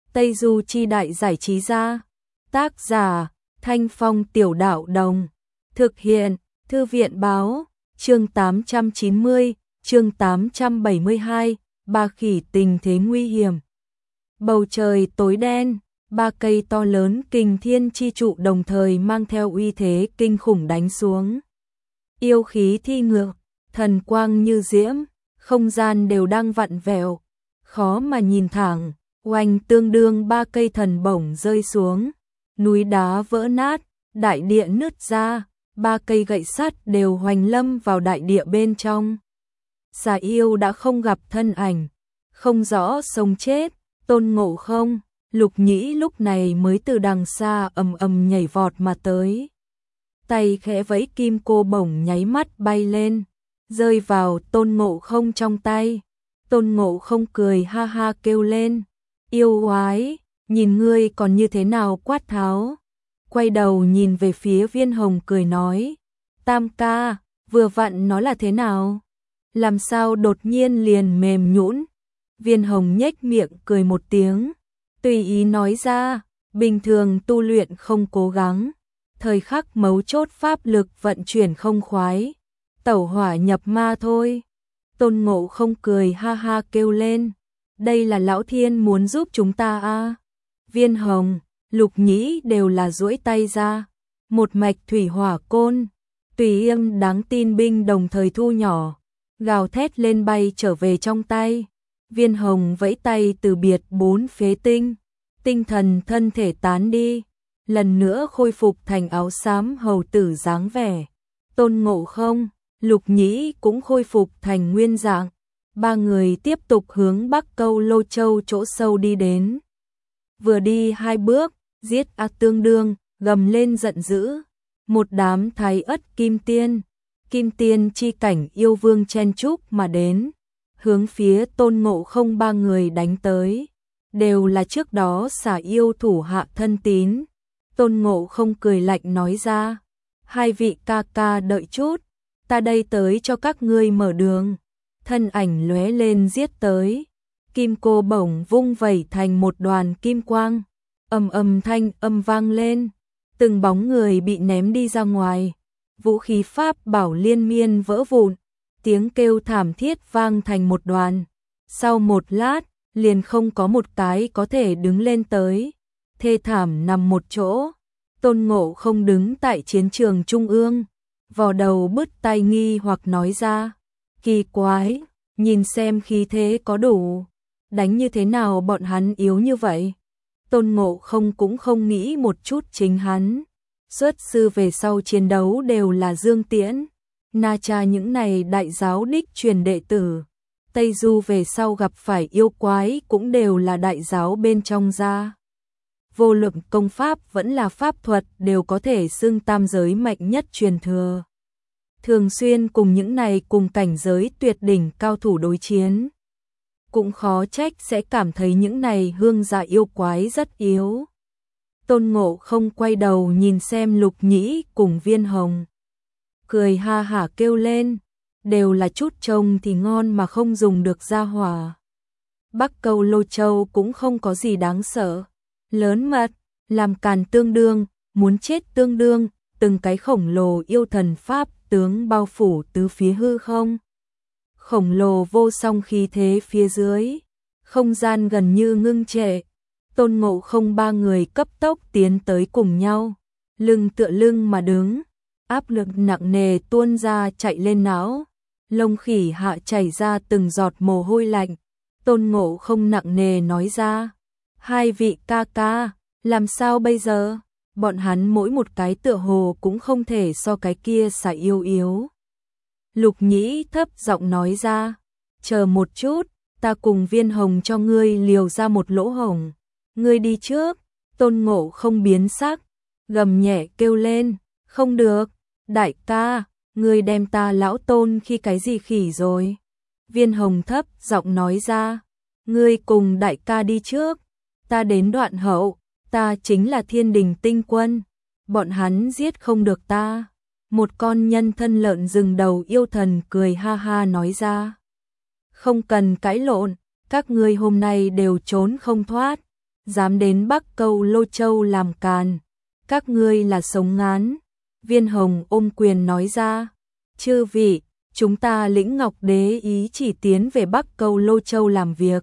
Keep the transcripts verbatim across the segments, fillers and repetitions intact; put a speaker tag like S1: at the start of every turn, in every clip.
S1: Tây Du Chi Đại Giải Trí Gia. Tác giả Thanh Phong Tiểu Đạo Đồng. Thực hiện Thư viện Báo. Chương tám trăm chín mươi, chương tám trăm bảy mươi hai, Ba Khỉ Tình Thế Nguy Hiểm. Bầu trời tối đen, ba cây to lớn kình thiên chi trụ đồng thời mang theo uy thế kinh khủng đánh xuống. Yêu khí thi ngược, thần quang như diễm, không gian đều đang vặn vẹo, khó mà nhìn thẳng. Oanh, tương đương ba cây thần bổng rơi xuống, núi đá vỡ nát, đại địa nứt ra, ba cây gậy sắt đều hoành lâm vào đại địa bên trong. Xà yêu đã không gặp thân ảnh, không rõ sống chết. Tôn Ngộ Không, Lục Nhĩ lúc này mới từ đằng xa ầm ầm nhảy vọt mà tới. Tay khẽ vẫy kim cô bổng nháy mắt bay lên, rơi vào Tôn Ngộ Không trong tay. Tôn Ngộ Không cười ha ha kêu lên, yêu oái, nhìn ngươi còn như thế nào Quát Tháo. Quay đầu nhìn về phía Viên Hồng cười nói, Tam ca, vừa vặn nó là thế nào? Làm sao đột nhiên liền mềm nhũn? Viên Hồng nhếch miệng cười một tiếng, tùy ý nói ra, bình thường tu luyện không cố gắng, thời khắc mấu chốt pháp lực vận chuyển không khoái, tẩu hỏa nhập ma thôi. Tôn Ngộ Không cười ha ha kêu lên, đây là Lão Thiên muốn giúp chúng ta a. Viên Hồng, Lục Nhĩ đều là duỗi tay ra, một mạch thủy hỏa côn, tùy yên đáng tin binh đồng thời thu nhỏ, gào thét lên bay trở về trong tay. Viên Hồng vẫy tay từ biệt bốn phế tinh, tinh thần thân thể tán đi, lần nữa khôi phục thành áo xám hầu tử dáng vẻ. Tôn Ngộ Không, Lục Nhĩ cũng khôi phục thành nguyên dạng. Ba người tiếp tục hướng Bắc Câu Lô Châu chỗ sâu đi đến. Vừa đi hai bước, giết a tương đương, gầm lên giận dữ. Một đám thái ất kim tiên, kim tiên chi cảnh yêu vương chen chúc mà đến, hướng phía Tôn Ngộ Không ba người đánh tới, đều là trước đó xà yêu thủ hạ thân tín. Tôn Ngộ Không cười lạnh nói ra, hai vị ca ca đợi chút, ta đây tới cho các ngươi mở đường. Thân ảnh lóe lên giết tới, kim cô bổng vung vẩy thành một đoàn kim quang, ầm ầm thanh âm vang lên, từng bóng người bị ném đi ra ngoài, vũ khí pháp bảo liên miên vỡ vụn, tiếng kêu thảm thiết vang thành một đoàn. Sau một lát, liền không có một cái có thể đứng lên tới, thê thảm nằm một chỗ. Tôn Ngộ Không đứng tại chiến trường trung ương, vò đầu bứt tai nghi hoặc nói ra, kỳ quái, nhìn xem khí thế có đủ, đánh như thế nào bọn hắn yếu như vậy. Tôn Ngộ Không cũng không nghĩ một chút chính hắn, xuất sư về sau chiến đấu đều là Dương Tiễn, Na Cha những này đại giáo đích truyền đệ tử. Tây Du về sau gặp phải yêu quái cũng đều là đại giáo bên trong ra. Vô luận công pháp vẫn là pháp thuật đều có thể xưng tam giới mạnh nhất truyền thừa. Thường xuyên cùng những này cùng cảnh giới tuyệt đỉnh cao thủ đối chiến. Cũng khó trách sẽ cảm thấy những này hương dạ yêu quái rất yếu. Tôn Ngộ Không quay đầu nhìn xem Lục Nhĩ cùng Viên Hồng, cười ha hả kêu lên, đều là chút trông thì ngon mà không dùng được gia hỏa. Bắc Câu Lô Châu cũng không có gì đáng sợ, lớn mật, làm càn tương đương, muốn chết tương đương, từng cái khổng lồ yêu thần pháp tướng bao phủ tứ phía hư không. Khổng lồ vô song khí thế phía dưới, không gian gần như ngưng trệ. Tôn Ngộ Không ba người cấp tốc tiến tới cùng nhau, lưng tựa lưng mà đứng, áp lực nặng nề tuôn ra chạy lên não, lông khỉ hạ chảy ra từng giọt mồ hôi lạnh. Tôn Ngộ Không nặng nề nói ra, hai vị ca ca, làm sao bây giờ? Bọn hắn mỗi một cái tựa hồ cũng không thể so cái kia xà yêu yếu. Lục Nhĩ thấp giọng nói ra, chờ một chút, ta cùng Viên Hồng cho ngươi liều ra một lỗ hổng, ngươi đi trước. Tôn Ngộ Không biến sắc, gầm nhẹ kêu lên, không được, đại ca, ngươi đem ta lão Tôn khi cái gì khỉ rồi. Viên Hồng thấp giọng nói ra, ngươi cùng đại ca đi trước, ta đến đoạn hậu, ta chính là Thiên Đình tinh quân, bọn hắn giết không được ta. Một con nhân thân lợn rừng đầu yêu thần cười ha ha nói ra, không cần cãi lộn, các ngươi hôm nay đều trốn không thoát. dám đến Bắc Câu Lô Châu làm càn, các ngươi là sống ngán. Viên Hồng ôm quyền nói ra, chư vị, chúng ta lĩnh Ngọc Đế ý chỉ tiến về Bắc Câu Lô Châu làm việc.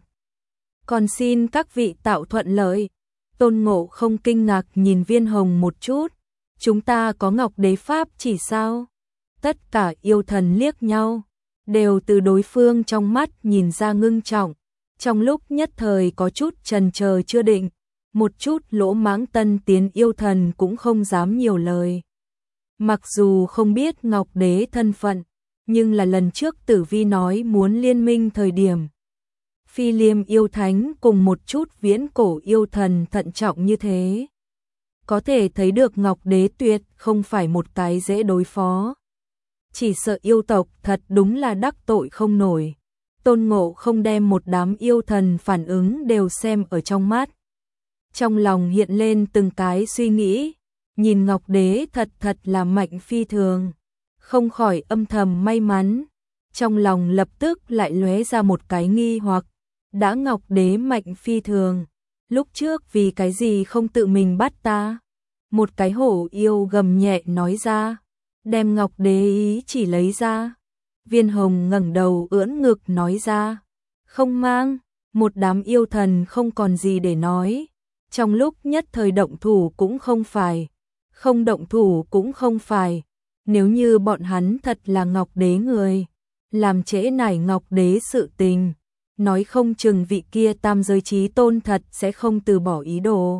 S1: Còn xin các vị tạo thuận lợi. Tôn Ngộ không kinh ngạc nhìn Viên Hồng một chút, chúng ta có Ngọc Đế Pháp chỉ sao? Tất cả yêu thần liếc nhau, đều từ đối phương trong mắt nhìn ra ngưng trọng, trong lúc nhất thời có chút chần chờ chưa định, một chút lỗ mãng tân tiến yêu thần cũng không dám nhiều lời. Mặc dù không biết Ngọc Đế thân phận, nhưng là lần trước Tử Vi nói muốn liên minh thời điểm. Phi Liêm yêu thánh cùng một chút viễn cổ yêu thần thận trọng như thế. Có thể thấy được Ngọc Đế tuyệt không phải một cái dễ đối phó. Chỉ sợ yêu tộc thật đúng là đắc tội không nổi. Tôn Ngộ không đem một đám yêu thần phản ứng đều xem ở trong mắt. Trong lòng hiện lên từng cái suy nghĩ, nhìn Ngọc Đế thật thật là mạnh phi thường, không khỏi âm thầm may mắn. Trong lòng lập tức lại lóe ra một cái nghi hoặc, đã Ngọc Đế mạnh phi thường, lúc trước vì cái gì không tự mình bắt ta? Một cái hổ yêu gầm nhẹ nói ra, đem Ngọc Đế ý chỉ lấy ra. Viên Hồng ngẩng đầu ưỡn ngực nói ra, không mang. Một đám yêu thần không còn gì để nói, trong lúc nhất thời động thủ cũng không phải, không động thủ cũng không phải. Nếu như bọn hắn thật là Ngọc Đế người, làm trễ nải Ngọc Đế sự tình, nói không chừng vị kia tam giới chí tôn thật sẽ không từ bỏ ý đồ.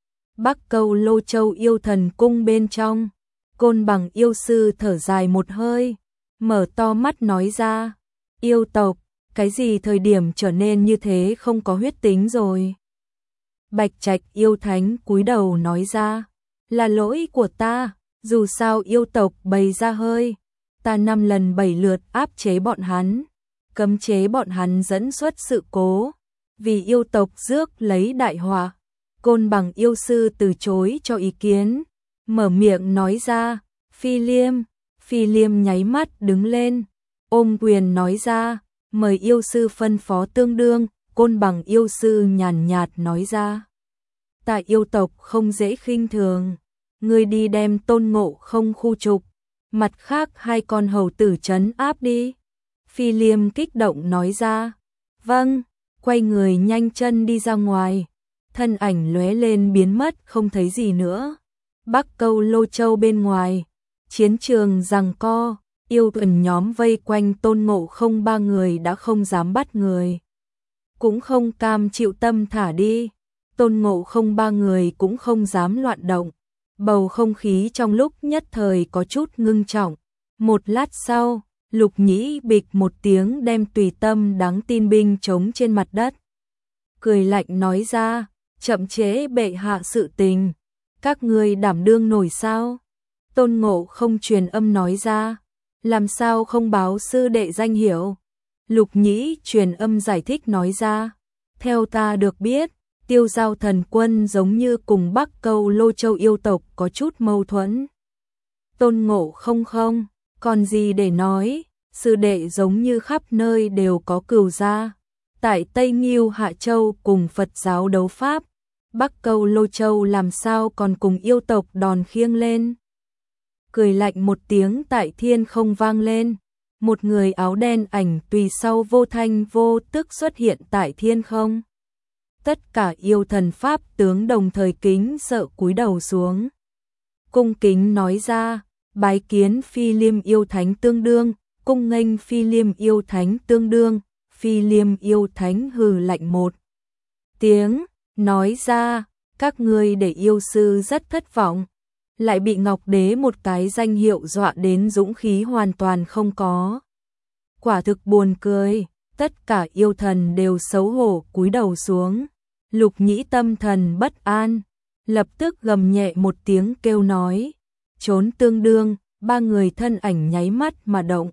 S1: Bắc Câu Lô Châu yêu thần cung bên trong, Côn Bằng yêu sư thở dài một hơi, mở to mắt nói ra, yêu tộc, cái gì thời điểm trở nên như thế không có huyết tính rồi. Bạch Trạch yêu thánh cúi đầu nói ra, là lỗi của ta, dù sao yêu tộc bày ra hơi, ta năm lần bảy lượt áp chế bọn hắn, cấm chế bọn hắn dẫn xuất sự cố, vì yêu tộc rước lấy đại họa. Côn Bằng yêu sư từ chối cho ý kiến, mở miệng nói ra, Phi Liêm. Phi Liêm nháy mắt đứng lên, ôm quyền nói ra, mời yêu sư phân phó tương đương. Côn Bằng yêu sư nhàn nhạt nói ra, ta yêu tộc không dễ khinh thường, ngươi đi đem Tôn Ngộ không khu trục, mặt khác hai con hầu tử trấn áp đi. Phi Liêm kích động nói ra, vâng, quay người nhanh chân đi ra ngoài, thân ảnh lóe lên biến mất không thấy gì nữa. Bắc Câu Lô Châu bên ngoài, chiến trường giằng co, yêu tuần nhóm vây quanh Tôn Ngộ không ba người đã không dám bắt người, cũng không cam chịu tâm thả đi. Tôn Ngộ không ba người cũng không dám loạn động, bầu không khí trong lúc nhất thời có chút ngưng trọng. Một lát sau, Lục Nhĩ bịch một tiếng đem tùy tâm đáng tin binh trống trên mặt đất, cười lạnh nói ra, chậm chế bệ hạ sự tình, các ngươi đảm đương nổi sao? Tôn Ngộ không truyền âm nói ra, làm sao không báo sư đệ danh hiệu? Lục Nhĩ truyền âm giải thích nói ra, theo ta được biết, Tiêu Giao thần quân giống như cùng Bắc Câu Lô Châu yêu tộc có chút mâu thuẫn. Tôn Ngộ không không, còn gì để nói, sư đệ giống như khắp nơi đều có cừu gia. Tại Tây Nghiêu Hạ Châu cùng Phật giáo đấu pháp, Bắc Câu Lô Châu làm sao còn cùng yêu tộc đòn khiêng lên. Cười lạnh một tiếng tại thiên không vang lên, một người áo đen ảnh tùy sau vô thanh vô tức xuất hiện tại thiên không. Tất cả yêu thần pháp tướng đồng thời kính sợ cúi đầu xuống, cung kính nói ra, bái kiến Phi Liêm yêu thánh tương đương. Cung nghênh Phi Liêm yêu thánh tương đương. Phi Liêm yêu thánh hừ lạnh một tiếng, nói ra, các ngươi để yêu sư rất thất vọng, lại bị Ngọc Đế một cái danh hiệu dọa đến dũng khí hoàn toàn không có. Quả thực buồn cười, tất cả yêu thần đều xấu hổ cúi đầu xuống. Lục Nhĩ tâm thần bất an, lập tức gầm nhẹ một tiếng kêu nói, trốn tương đương. Ba người thân ảnh nháy mắt mà động,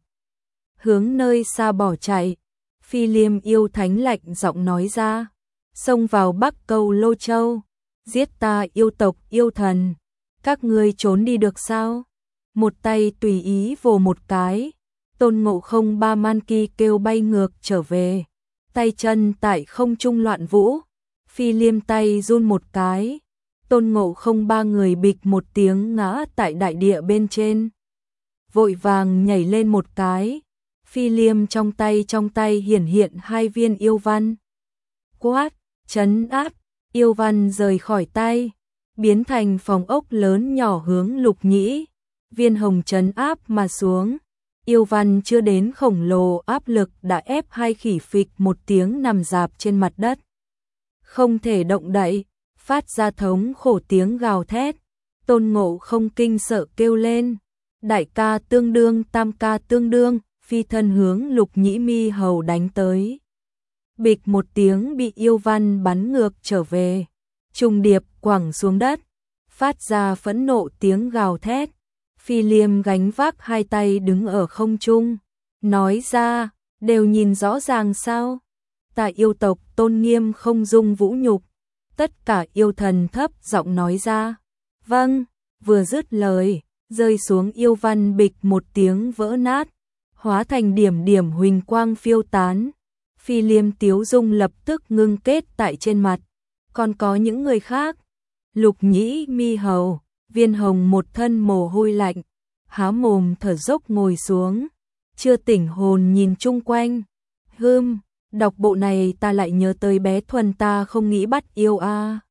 S1: hướng nơi xa bỏ chạy. Phi Liêm yêu thánh lạnh giọng nói ra, xông vào Bắc Câu Lô Châu, giết ta yêu tộc yêu thần, các ngươi trốn đi được sao? Một tay tùy ý vồ một cái, Tôn Ngộ không ba man ki kêu bay ngược trở về, tay chân tại không trung loạn vũ. Phi Liêm tay run một cái, Tôn Ngộ Không ba người bịch một tiếng ngã tại đại địa bên trên. Vội vàng nhảy lên một cái, Phi Liêm trong tay trong tay hiển hiện hai viên yêu văn. Quát, trấn áp, yêu văn rời khỏi tay, biến thành phòng ốc lớn nhỏ hướng Lục Nhĩ, Viên Hồng trấn áp mà xuống. Yêu văn chưa đến khổng lồ áp lực đã ép hai khỉ phịch một tiếng nằm rạp trên mặt đất. Không thể động đậy, phát ra thống khổ tiếng gào thét. Tôn Ngộ Không kinh sợ kêu lên, đại ca tương đương, tam ca tương đương, phi thân hướng Lục Nhĩ Mi Hầu đánh tới. Bịch một tiếng bị yêu văn bắn ngược trở về, trùng điệp quẳng xuống đất, phát ra phẫn nộ tiếng gào thét. Phi Liêm gánh vác hai tay đứng ở không trung, nói ra, đều nhìn rõ ràng sao? Tại yêu tộc tôn nghiêm không dung vũ nhục. Tất cả yêu thần thấp giọng nói ra. Vâng, vừa dứt lời, rơi xuống yêu văn bịch một tiếng vỡ nát, hóa thành điểm điểm huỳnh quang phiêu tán. Phi Liêm tiếu dung lập tức ngưng kết tại trên mặt. Còn có những người khác, Lục Nhĩ Mi Hầu, Viên Hồng một thân mồ hôi lạnh, há mồm thở dốc ngồi xuống, chưa tỉnh hồn nhìn chung quanh. Hưm, đọc bộ này ta lại nhớ tới bé Thuần ta không nghĩ bắt yêu a. À.